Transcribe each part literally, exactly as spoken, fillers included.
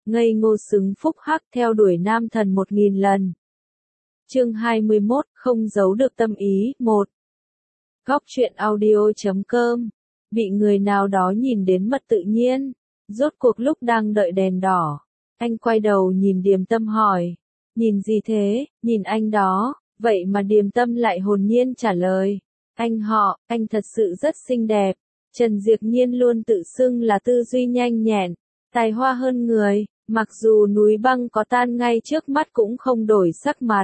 ngây ngô xứng phúc hắc theo đuổi nam thần một nghìn lần. Chương hai mươi mốt, không giấu được tâm ý, một. Góc truyện audio chấm com. Bị người nào đó nhìn đến mật tự nhiên. Rốt cuộc lúc đang đợi đèn đỏ, anh quay đầu nhìn Điềm Tâm hỏi. Nhìn gì thế, nhìn anh đó, vậy mà Điềm Tâm lại hồn nhiên trả lời. Anh họ, anh thật sự rất xinh đẹp. Trần Diệp Nhiên luôn tự xưng là tư duy nhanh nhẹn, tài hoa hơn người, mặc dù núi băng có tan ngay trước mắt cũng không đổi sắc mặt.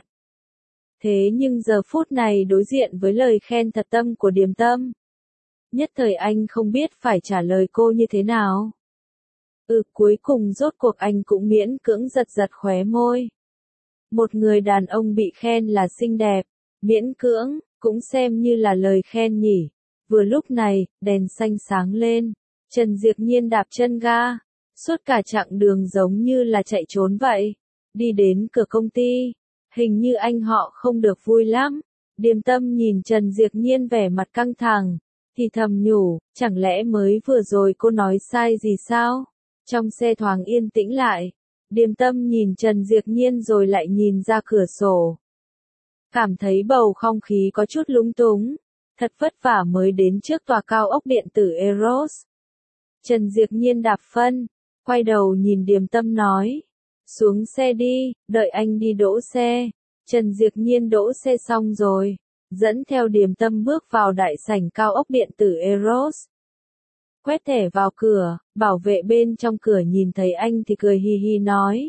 Thế nhưng giờ phút này đối diện với lời khen thật tâm của Điềm Tâm, nhất thời anh không biết phải trả lời cô như thế nào. Ừ, cuối cùng rốt cuộc anh cũng miễn cưỡng giật giật khóe môi. Một người đàn ông bị khen là xinh đẹp, miễn cưỡng, cũng xem như là lời khen nhỉ. Vừa lúc này, đèn xanh sáng lên, Trần Diệp Nhiên đạp chân ga, suốt cả chặng đường giống như là chạy trốn vậy. Đi đến cửa công ty, hình như anh họ không được vui lắm. Điềm Tâm nhìn Trần Diệp Nhiên vẻ mặt căng thẳng, thì thầm nhủ, chẳng lẽ mới vừa rồi cô nói sai gì sao? Trong xe thoáng yên tĩnh lại, Điềm Tâm nhìn Trần Diệp Nhiên rồi lại nhìn ra cửa sổ. Cảm thấy bầu không khí có chút lúng túng, thật vất vả mới đến trước tòa cao ốc điện tử Eros. Trần Diệp Nhiên đạp phân, quay đầu nhìn Điềm Tâm nói, xuống xe đi, đợi anh đi đỗ xe. Trần Diệp Nhiên đỗ xe xong rồi, dẫn theo Điềm Tâm bước vào đại sảnh cao ốc điện tử Eros. Quét thẻ vào cửa, bảo vệ bên trong cửa nhìn thấy anh thì cười hi hi nói.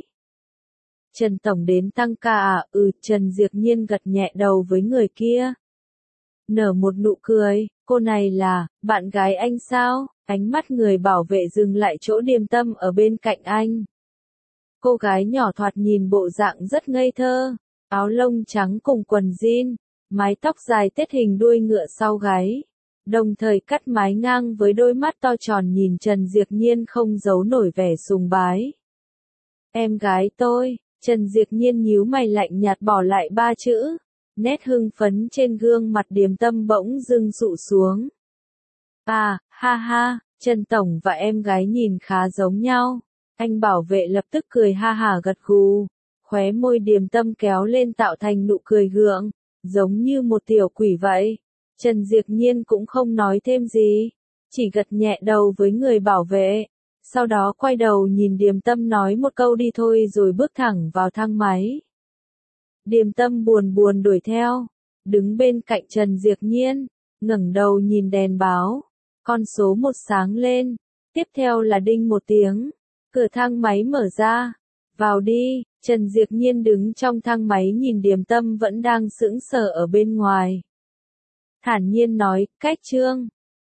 Trần Tổng đến tăng ca à? Ừ, Trần Diệp Nhiên gật nhẹ đầu với người kia. Nở một nụ cười, cô này là, bạn gái anh sao? Ánh mắt người bảo vệ dừng lại chỗ Điềm Tâm ở bên cạnh anh. Cô gái nhỏ thoạt nhìn bộ dạng rất ngây thơ, áo lông trắng cùng quần jean, mái tóc dài tết hình đuôi ngựa sau gáy, đồng thời cắt mái ngang với đôi mắt to tròn nhìn Trần Diệp Nhiên không giấu nổi vẻ sùng bái. Em gái tôi, Trần Diệp Nhiên nhíu mày lạnh nhạt bỏ lại ba chữ, nét hưng phấn trên gương mặt Điềm Tâm bỗng dưng dụ xuống. À, ha ha, Trần Tổng và em gái nhìn khá giống nhau. Anh bảo vệ lập tức cười ha hả gật gù, khóe môi Điềm Tâm kéo lên tạo thành nụ cười gượng, giống như một tiểu quỷ vậy. Trần Diệp Nhiên cũng không nói thêm gì, chỉ gật nhẹ đầu với người bảo vệ, sau đó quay đầu nhìn Điềm Tâm nói một câu đi thôi rồi bước thẳng vào thang máy. Điềm Tâm buồn buồn đuổi theo, đứng bên cạnh Trần Diệp Nhiên, ngẩng đầu nhìn đèn báo, con số một sáng lên, tiếp theo là đinh một tiếng. Cửa thang máy mở ra, vào đi. Trần Diệp Nhiên đứng trong thang máy nhìn Điềm Tâm vẫn đang sững sờ ở bên ngoài. Thản nhiên nói, cách Trương,